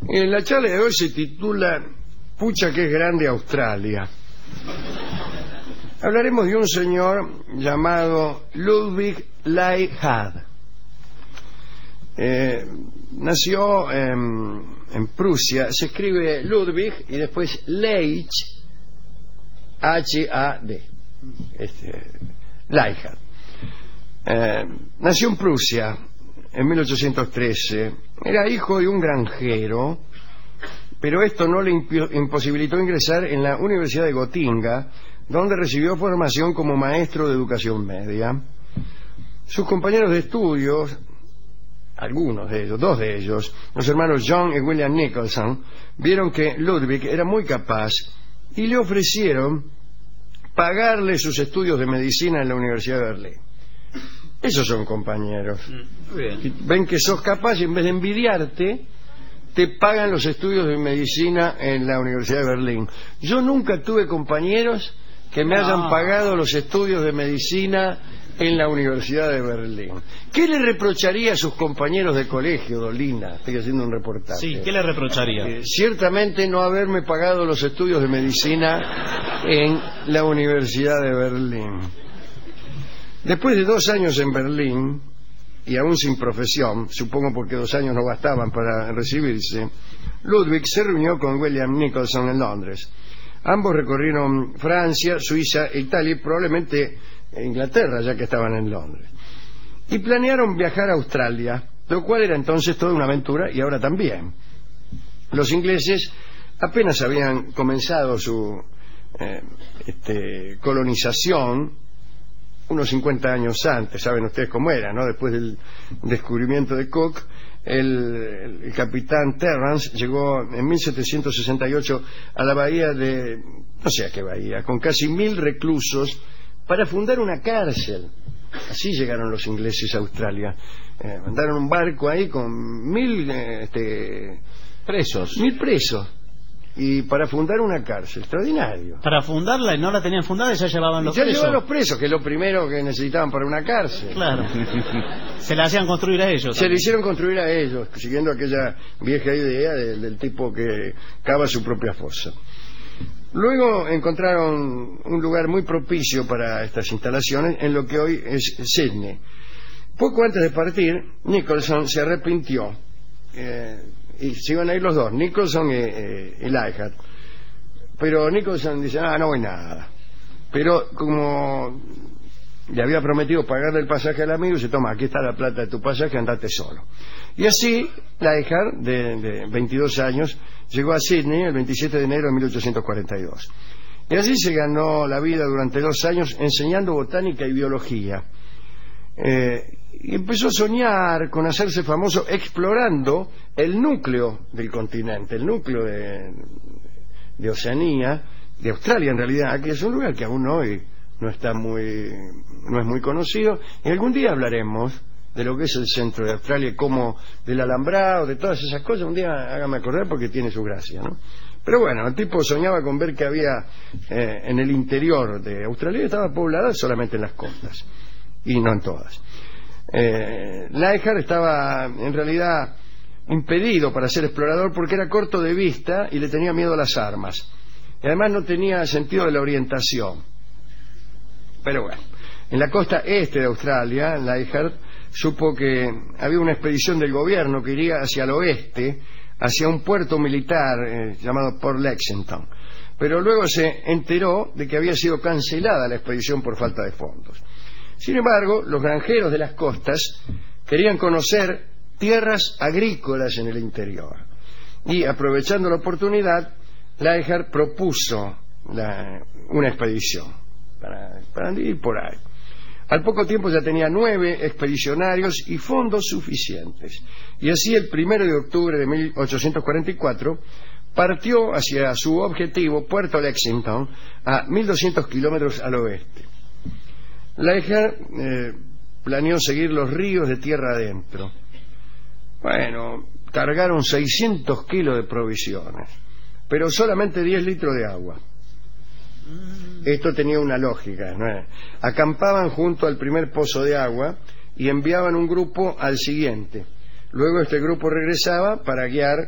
La charla de hoy se titula Pucha que es grande Australia. Hablaremos de un señor llamado Ludwig Leichhardt. Nació en Prusia. Se escribe Ludwig y después Leich, H-A-D. Leichhardt. Nació en Prusia en 1813. Era hijo de un granjero, pero esto no le imposibilitó ingresar en la Universidad de Gotinga, donde recibió formación como maestro de educación media. Sus compañeros de estudios, algunos de ellos, dos de ellos, los hermanos John y William Nicholson, vieron que Ludwig era muy capaz y le ofrecieron pagarle sus estudios de medicina en la Universidad de Berlín. Esos son compañeros. Bien. Ven que sos capaz y en vez de envidiarte, te pagan los estudios de medicina en la Universidad de Berlín. Yo nunca tuve compañeros que me hayan pagado los estudios de medicina en la Universidad de Berlín. ¿Qué le reprocharía a sus compañeros de colegio, Dolina? Estoy haciendo un reportaje. Sí, ¿qué le reprocharía? Ciertamente no haberme pagado los estudios de medicina en la Universidad de Berlín. Después de 2 años en Berlín, y aún sin profesión, supongo porque 2 años no bastaban para recibirse, Ludwig se reunió con William Nicholson en Londres. Ambos recorrieron Francia, Suiza, Italia y probablemente Inglaterra, ya que estaban en Londres. Y planearon viajar a Australia, lo cual era entonces toda una aventura, y ahora también. Los ingleses apenas habían comenzado su colonización, unos 50 años antes. Saben ustedes cómo era, ¿no? Después del descubrimiento de Cook, el capitán Terrance llegó en 1768 a la bahía de, no sé a qué bahía, con casi 1000 reclusos para fundar una cárcel. Así llegaron los ingleses a Australia. Mandaron un barco ahí con 1000 presos. 1000 presos. Y para fundar una cárcel, extraordinario. Para fundarla, y no la tenían fundada, y ya llevaban los presos. Ya llevaban los presos, que es lo primero que necesitaban para una cárcel. Claro. Se la hacían construir a ellos. Se le hicieron construir a ellos, siguiendo aquella vieja idea del tipo que cava su propia fosa. Luego encontraron un lugar muy propicio para estas instalaciones en lo que hoy es Sydney. Poco antes de partir, Nicholson se arrepintió. Y se iban a ir los dos, Nicholson y Leichhardt. Pero Nicholson dice, no voy nada. Pero como le había prometido pagarle el pasaje al amigo, dice, toma, aquí está la plata de tu pasaje, andate solo. Y así Leichhardt, de 22 años, llegó a Sydney el 27 de enero de 1842. Y allí se ganó la vida durante 2 años enseñando botánica y biología. Y empezó a soñar con hacerse famoso explorando el núcleo del continente, el núcleo de Oceanía, de Australia en realidad, que es un lugar que aún hoy no es muy conocido. Y algún día hablaremos de lo que es el centro de Australia, como del alambrado, de todas esas cosas. Un día hágame acordar porque tiene su gracia, ¿no? Pero bueno, el tipo soñaba con ver que había en el interior de Australia, estaba poblada solamente en las costas y no en todas. Leichhardt estaba en realidad impedido para ser explorador porque era corto de vista y le tenía miedo a las armas, y además no tenía sentido de la orientación. Pero bueno, en la costa este de Australia, Leichhardt supo que había una expedición del gobierno que iría hacia el oeste, hacia un puerto militar llamado Port Lexington, pero luego se enteró de que había sido cancelada la expedición por falta de fondos. Sin embargo, los granjeros de las costas querían conocer tierras agrícolas en el interior. Y aprovechando la oportunidad, Leichhardt propuso una expedición para ir por ahí. Al poco tiempo ya tenía 9 expedicionarios y fondos suficientes. Y así el 1 de octubre de 1844 partió hacia su objetivo, Puerto Lexington, a 1200 kilómetros al oeste. Leichhardt planeó seguir los ríos de tierra adentro. Bueno, cargaron 600 kilos de provisiones, pero solamente 10 litros de agua. Esto tenía una lógica, ¿no? Acampaban junto al primer pozo de agua y enviaban un grupo al siguiente. Luego este grupo regresaba para guiar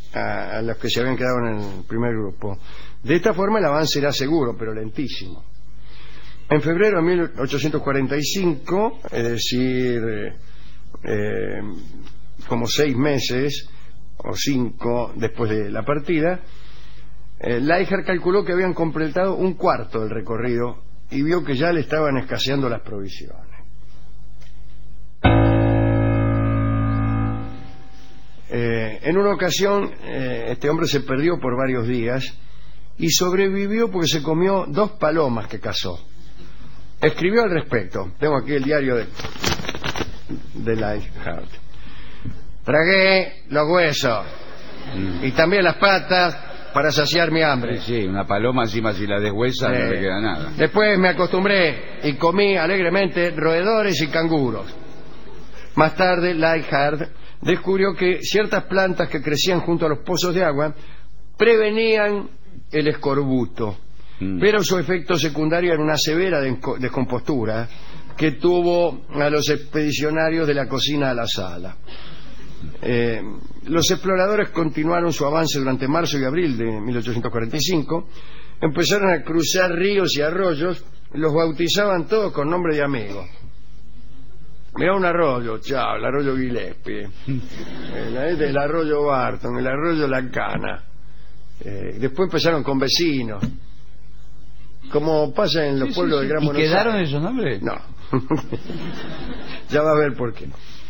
a los que se habían quedado en el primer grupo. De esta forma el avance era seguro, pero lentísimo. En febrero de 1845, es decir, como 6 meses o 5 después de la partida, Leijer calculó que habían completado un cuarto del recorrido y vio que ya le estaban escaseando las provisiones. En una ocasión, este hombre se perdió por varios días y sobrevivió porque se comió 2 palomas que cazó. Escribió al respecto. Tengo aquí el diario de Leijer. Tragué los huesos y también las patas para saciar mi hambre. Sí, una paloma encima si la deshuesa no le queda nada. Después me acostumbré y comí alegremente roedores y canguros. Más tarde, Leijer descubrió que ciertas plantas que crecían junto a los pozos de agua prevenían el escorbuto, pero su efecto secundario era una severa descompostura que tuvo a los expedicionarios de la cocina a la sala. Los exploradores continuaron su avance durante marzo y abril de 1845. Empezaron a cruzar ríos y arroyos, los bautizaban todos con nombre de amigos. Mirá un arroyo, chao, el arroyo Gillespie, el arroyo Barton, el arroyo La Cana. Después empezaron con vecinos, como pasa en los pueblos del Gran Buenos Aires. ¿Y quedaron esos nombres? No. Ya va a ver por qué.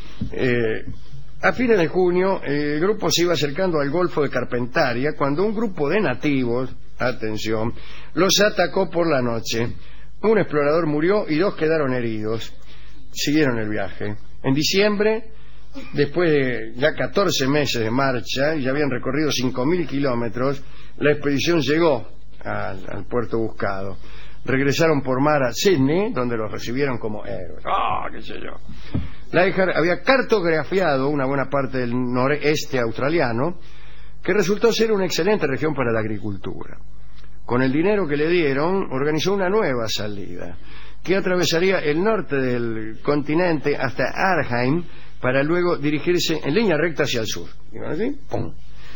A fines de junio, el grupo se iba acercando al Golfo de Carpentaria cuando un grupo de nativos, atención, los atacó por la noche. Un explorador murió y 2 quedaron heridos. Siguieron el viaje. En diciembre, después de ya 14 meses de marcha y ya habían recorrido 5.000 kilómetros, la expedición llegó al puerto buscado. Regresaron por mar a Sydney, donde los recibieron como héroes. ¡Qué sé yo! Leijer había cartografiado una buena parte del noreste australiano, que resultó ser una excelente región para la agricultura. Con el dinero que le dieron, organizó una nueva salida, que atravesaría el norte del continente hasta Arnhem, para luego dirigirse en línea recta hacia el sur. ¿Sí? ¡Pum!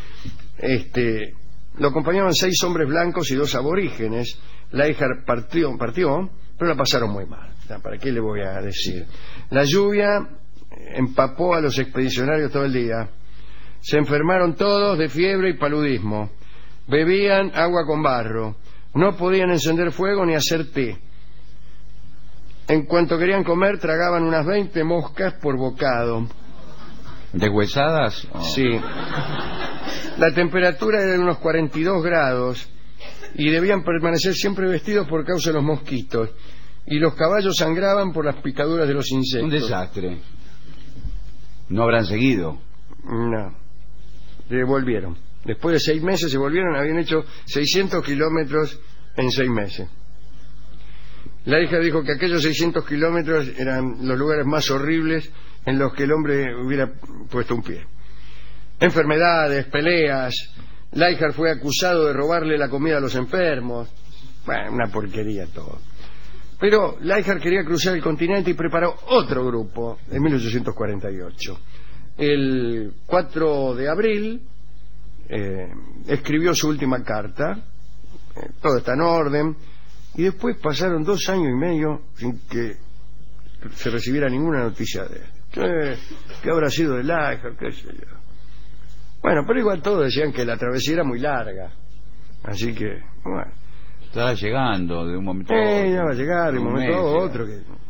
Lo acompañaban 6 hombres blancos y 2 aborígenes. Leijer partió, pero la pasaron muy mal. ¿Para qué le voy a decir? La lluvia empapó a los expedicionarios todo el día. Se enfermaron todos de fiebre y paludismo. Bebían agua con barro. No podían encender fuego ni hacer té. En cuanto querían comer, tragaban unas 20 moscas por bocado. ¿Deshuesadas? Oh. Sí. La temperatura era de unos 42 grados y debían permanecer siempre vestidos por causa de los mosquitos. Y los caballos sangraban por las picaduras de los insectos. Un desastre. ¿No habrán seguido? No. Volvieron. Después de 6 meses se volvieron, habían hecho 600 kilómetros en 6 meses. La hija dijo que aquellos 600 kilómetros eran los lugares más horribles en los que el hombre hubiera puesto un pie. Enfermedades, peleas. Leijer fue acusado de robarle la comida a los enfermos. Bueno, una porquería todo. Pero Leijer quería cruzar el continente y preparó otro grupo en 1848. El 4 de abril escribió su última carta. Todo está en orden. Y después pasaron 2 años y medio sin que se recibiera ninguna noticia de él. ¿Qué habrá sido de Leijer? ¿Qué sé yo? Bueno, pero igual todos decían que la travesía era muy larga. Así que, bueno. Estaba llegando de un momento a otro. Ya va a llegar de un momento a otro.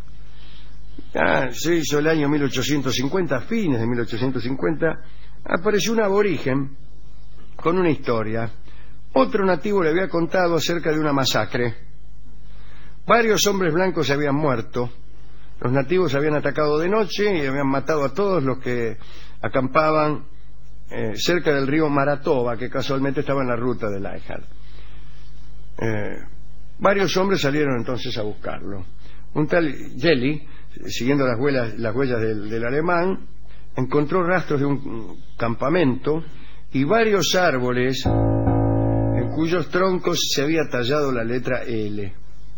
Se hizo el año 1850, a fines de 1850, apareció un aborigen con una historia. Otro nativo le había contado acerca de una masacre. Varios hombres blancos se habían muerto. Los nativos habían atacado de noche y habían matado a todos los que acampaban cerca del río Maratoba, que casualmente estaba en la ruta de Leijer. Varios hombres salieron entonces a buscarlo. Un tal Jelly, siguiendo las huellas del alemán, encontró rastros de un campamento y varios árboles en cuyos troncos se había tallado la letra L.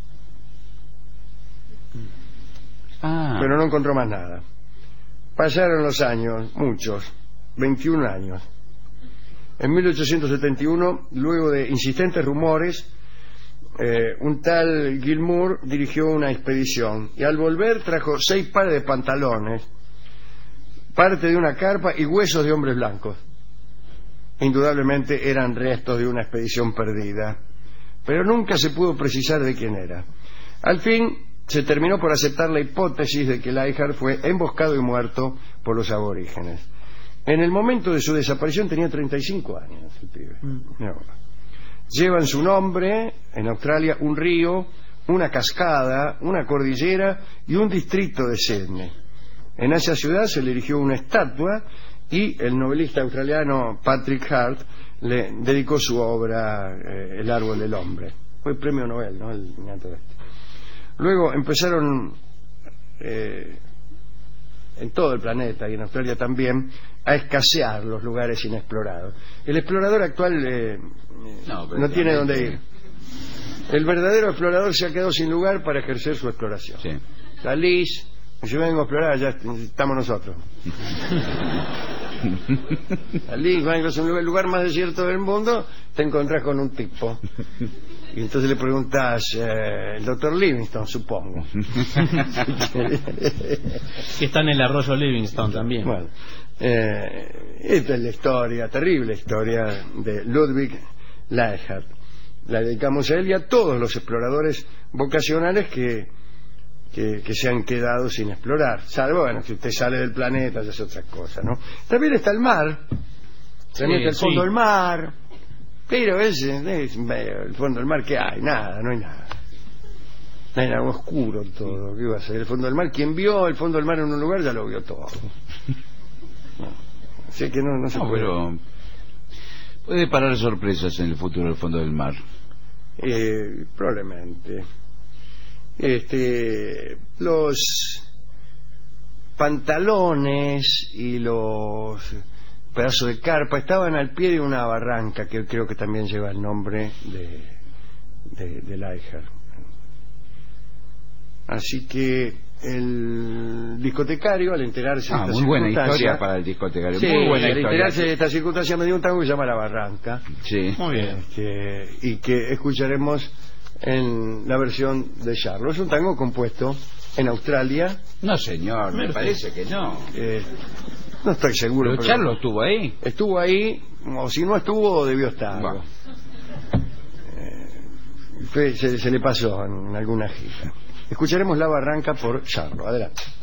Pero no encontró más nada. Pasaron los años, muchos, 21 años. En 1871, luego de insistentes rumores, un tal Gilmour dirigió una expedición y al volver trajo 6 pares de pantalones, parte de una carpa y huesos de hombres blancos. Indudablemente eran restos de una expedición perdida, pero nunca se pudo precisar de quién era. Al fin se terminó por aceptar la hipótesis de que Leichhardt fue emboscado y muerto por los aborígenes. En el momento de su desaparición tenía 35 años el pibe. Llevan su nombre en Australia un río, una cascada, una cordillera y un distrito de Sydney. En esa ciudad se le erigió una estatua y el novelista australiano Patrick Hart le dedicó su obra El árbol del hombre. Fue premio Nobel, ¿no? El niñato este. Luego empezaron en todo el planeta y en Australia también a escasear los lugares inexplorados. El explorador actual no tiene dónde ir. El verdadero explorador se ha quedado sin lugar para ejercer su exploración. Sí. Salís, yo vengo a explorar, ya estamos nosotros. Salís, vas a un lugar más desierto del mundo, te encontrás con un tipo. Y entonces le preguntas, el doctor Livingstone, supongo. Que está en el arroyo Livingstone también. Bueno, esta es la historia, terrible historia de Ludwig Leichhardt. La dedicamos a él y a todos los exploradores vocacionales que se han quedado sin explorar. Salvo, bueno, si usted sale del planeta, ya es otra cosa, ¿no? También está el mar, también está el fondo del mar. Pero es el fondo del mar, ¿qué hay? Nada, no hay nada. Hay algo oscuro todo. ¿Qué va a ser? El fondo del mar, quien vio el fondo del mar en un lugar ya lo vio todo. Así que no se puede. Pero puede parar sorpresas en el futuro del fondo del mar. Probablemente. Los pantalones y los pedazos de carpa estaban al pie de una barranca que creo que también lleva el nombre de Leichhardt. Así que el discotecario, al enterarse de esta muy buena circunstancia, historia para el discotecario. Sí, muy buena al historia. enterarse de esta circunstancia me dio un tango que se llama La Barranca. Sí. Muy bien. Y que escucharemos en la versión de Charlo. Es un tango compuesto en Australia. No, señor, me parece que no. No estoy seguro. Pero Charlo estuvo ahí. Estuvo ahí, o si no estuvo, debió estar. Bueno. Se le pasó en alguna gira. Escucharemos La Barranca por Charlo. Adelante.